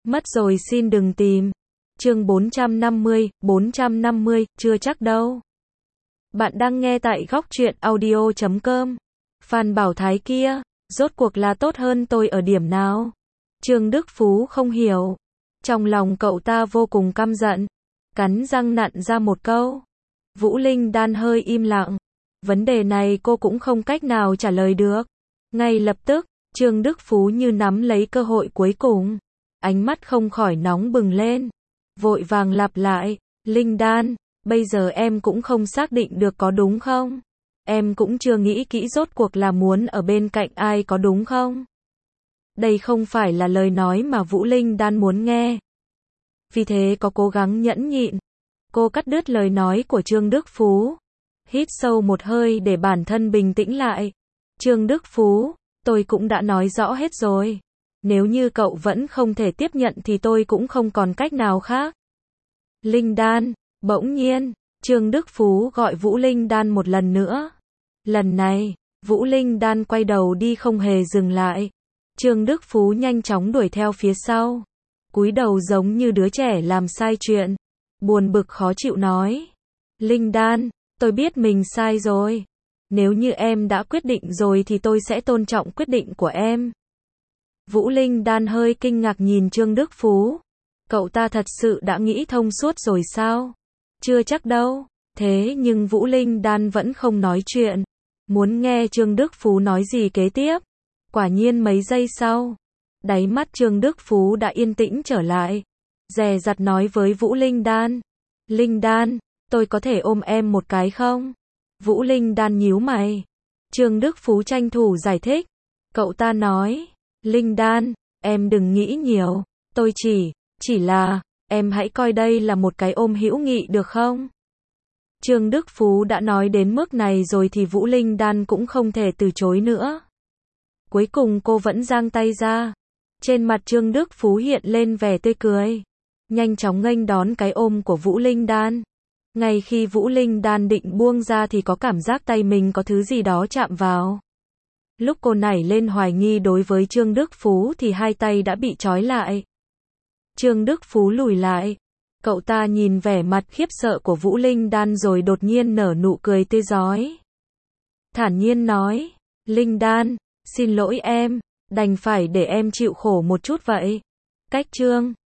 Mất rồi xin đừng tìm. Chương 450, chưa chắc đâu. Bạn đang nghe tại góc truyện audio.com. Phan Bảo Thái kia, rốt cuộc là tốt hơn tôi ở điểm nào? Trương Đức Phú không hiểu. Trong lòng cậu ta vô cùng căm giận, cắn răng nặn ra một câu. Vũ Linh Đan hơi im lặng. Vấn đề này cô cũng không cách nào trả lời được. Ngay lập tức, Trương Đức Phú như nắm lấy cơ hội cuối cùng. Ánh mắt không khỏi nóng bừng lên. Vội vàng lặp lại, Linh Đan, bây giờ em cũng không xác định được có đúng không? Em cũng chưa nghĩ kỹ rốt cuộc là muốn ở bên cạnh ai có đúng không? Đây không phải là lời nói mà Vũ Linh Đan muốn nghe. Vì thế có cố gắng nhẫn nhịn. Cô cắt đứt lời nói của Trương Đức Phú. Hít sâu một hơi để bản thân bình tĩnh lại. Trương Đức Phú, tôi cũng đã nói rõ hết rồi. Nếu như cậu vẫn không thể tiếp nhận thì tôi cũng không còn cách nào khác. Linh Đan, bỗng nhiên, Trương Đức Phú gọi Vũ Linh Đan một lần nữa. Lần này, Vũ Linh Đan quay đầu đi không hề dừng lại. Trương Đức Phú nhanh chóng đuổi theo phía sau. Cúi đầu giống như đứa trẻ làm sai chuyện. Buồn bực khó chịu nói. Linh Đan, tôi biết mình sai rồi. Nếu như em đã quyết định rồi thì tôi sẽ tôn trọng quyết định của em. Vũ Linh Đan hơi kinh ngạc nhìn Trương Đức Phú. Cậu ta thật sự đã nghĩ thông suốt rồi sao? Chưa chắc đâu. Thế nhưng Vũ Linh Đan vẫn không nói chuyện. Muốn nghe Trương Đức Phú nói gì kế tiếp. Quả nhiên mấy giây sau, đáy mắt Trương Đức Phú đã yên tĩnh trở lại. Dè dặt nói với Vũ Linh Đan. Linh Đan, tôi có thể ôm em một cái không? Vũ Linh Đan nhíu mày. Trương Đức Phú tranh thủ giải thích. Cậu ta nói. Linh Đan, em đừng nghĩ nhiều. Tôi chỉ là, em hãy coi đây là một cái ôm hữu nghị được không? Trương Đức Phú đã nói đến mức này rồi thì Vũ Linh Đan cũng không thể từ chối nữa. Cuối cùng cô vẫn giang tay ra. Trên mặt Trương Đức Phú hiện lên vẻ tươi cười. Nhanh chóng nghênh đón cái ôm của Vũ Linh Đan. Ngay khi Vũ Linh Đan định buông ra thì có cảm giác tay mình có thứ gì đó chạm vào. Lúc cô nảy lên hoài nghi đối với Trương Đức Phú thì hai tay đã bị trói lại. Trương Đức Phú lùi lại. Cậu ta nhìn vẻ mặt khiếp sợ của Vũ Linh Đan rồi đột nhiên nở nụ cười tươi rói. Thản nhiên nói. Linh Đan, xin lỗi em, đành phải để em chịu khổ một chút vậy. Cách chương